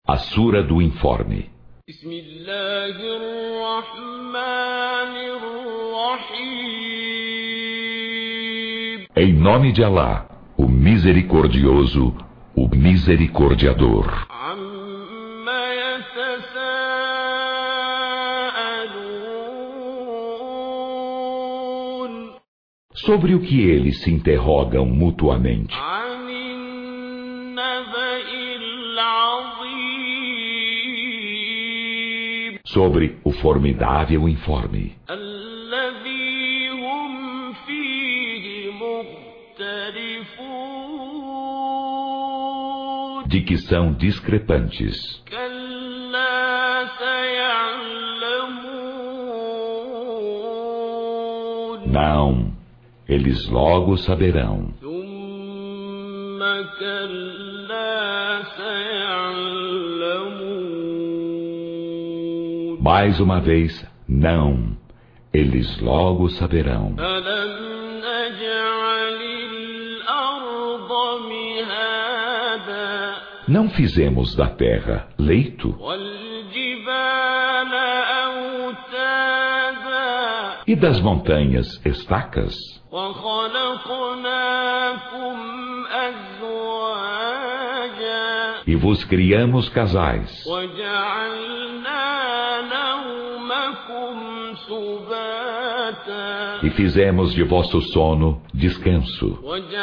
A Sura do Informe. Em nome de Alá, o Misericordioso, o Misericordiador. Sobre o que eles se interrogam mutuamente. Sobre o formidável informe. De que são discrepantes. Não, eles logo saberão. Mais uma vez, não, eles logo saberão. Não fizemos da terra leito? E das montanhas estacas? E vos criamos casais. E fizemos de vosso sono descanso.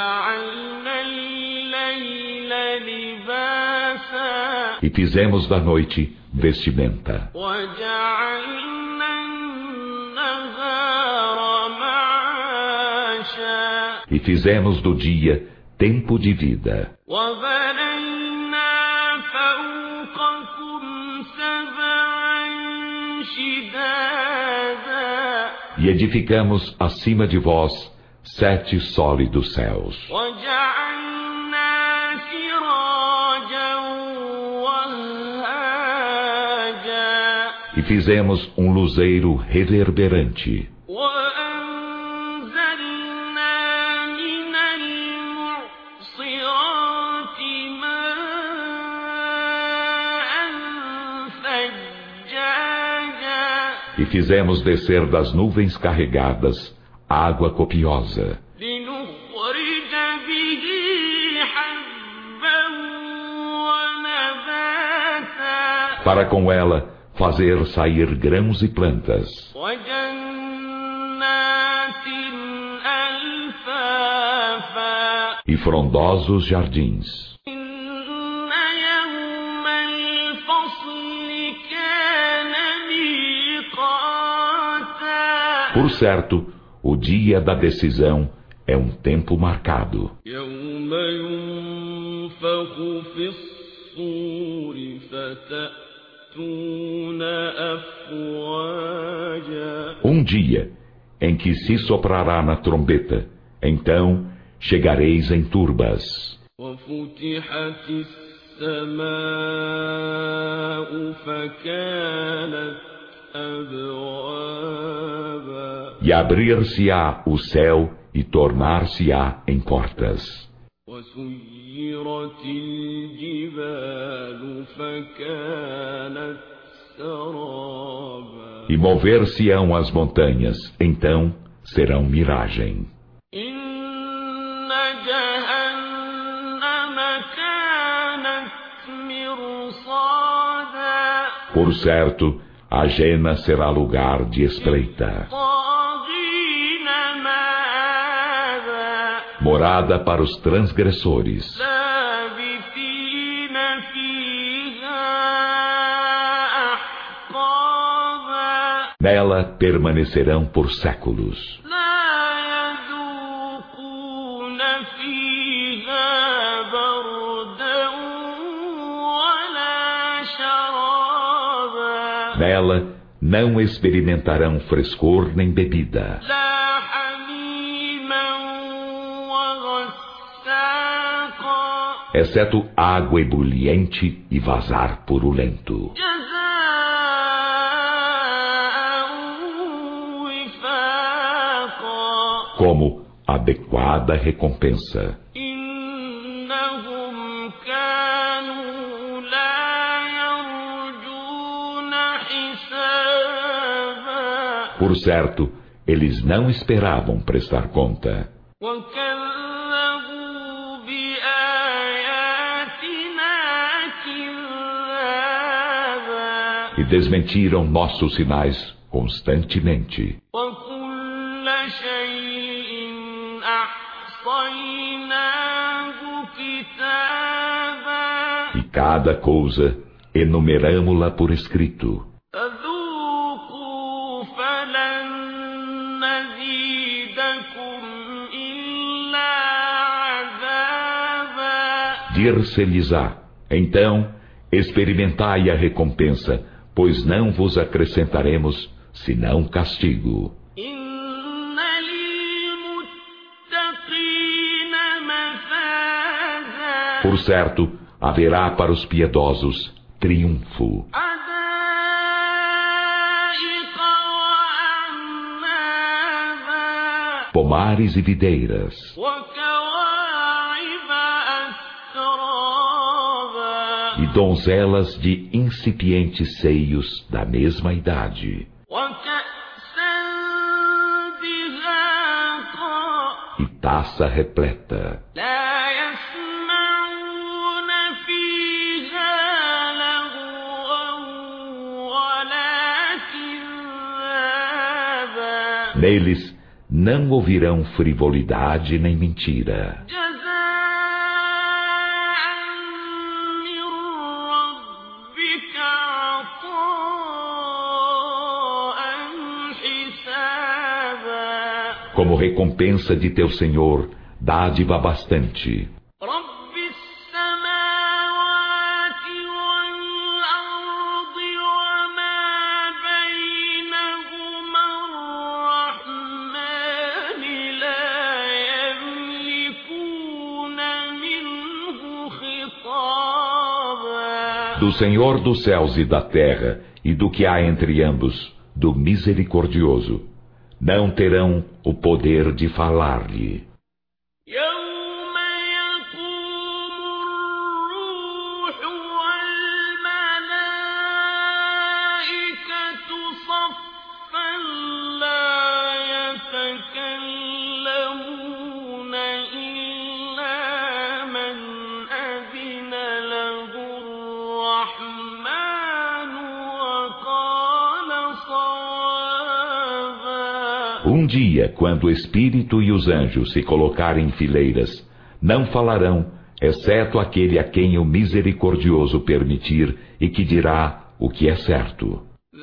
E fizemos da noite vestimenta. E fizemos do dia tempo de vida. E edificamos acima de vós 7 sólidos céus. E fizemos um luzeiro reverberante. E fizemos descer das nuvens carregadas água copiosa. Para com ela fazer sair grãos e plantas. E frondosos jardins. Por certo, o dia da decisão é um tempo marcado. Um dia em que se soprará na trombeta, então chegareis em turbas. E abrir-se-á o céu e tornar-se-á em portas. E mover-se-ão as montanhas, então serão miragem. Por certo, a Jena será lugar de espreita, morada para os transgressores. Nela permanecerão por séculos. Nela não experimentarão frescor nem bebida, exceto água ebuliente e vazar purulento, como adequada recompensa. Por certo, eles não esperavam prestar conta. E desmentiram nossos sinais constantemente. E cada coisa enumeramo-la por escrito. Dir-se-lhes-á, então, experimentai a recompensa, pois não vos acrescentaremos, senão castigo. Por certo, haverá para os piedosos triunfo. Pomares e videiras. E donzelas de incipientes seios da mesma idade. E taça repleta. Neles não ouvirão frivolidade nem mentira. Como recompensa de teu Senhor, dádiva bastante. Do Senhor dos céus e da terra, e do que há entre ambos, do misericordioso, não terão o poder de falar-lhe. Um dia, quando o Espírito e os anjos se colocarem em fileiras, não falarão, exceto aquele a quem o misericordioso permitir e que dirá o que é certo.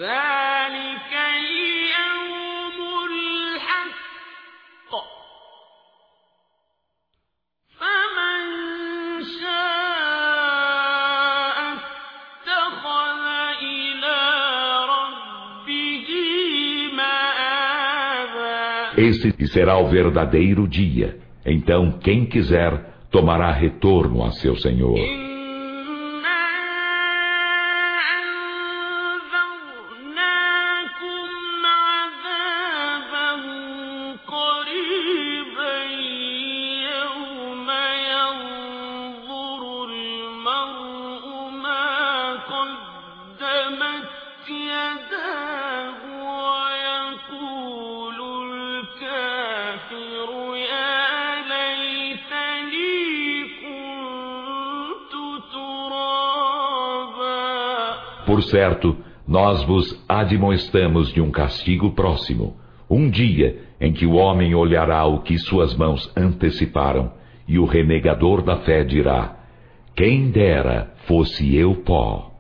Esse será o verdadeiro dia. Então, quem quiser, tomará retorno a seu Senhor. Por certo, nós vos admoestamos de um castigo próximo, um dia em que o homem olhará o que suas mãos anteciparam, e o renegador da fé dirá: quem dera fosse eu pó.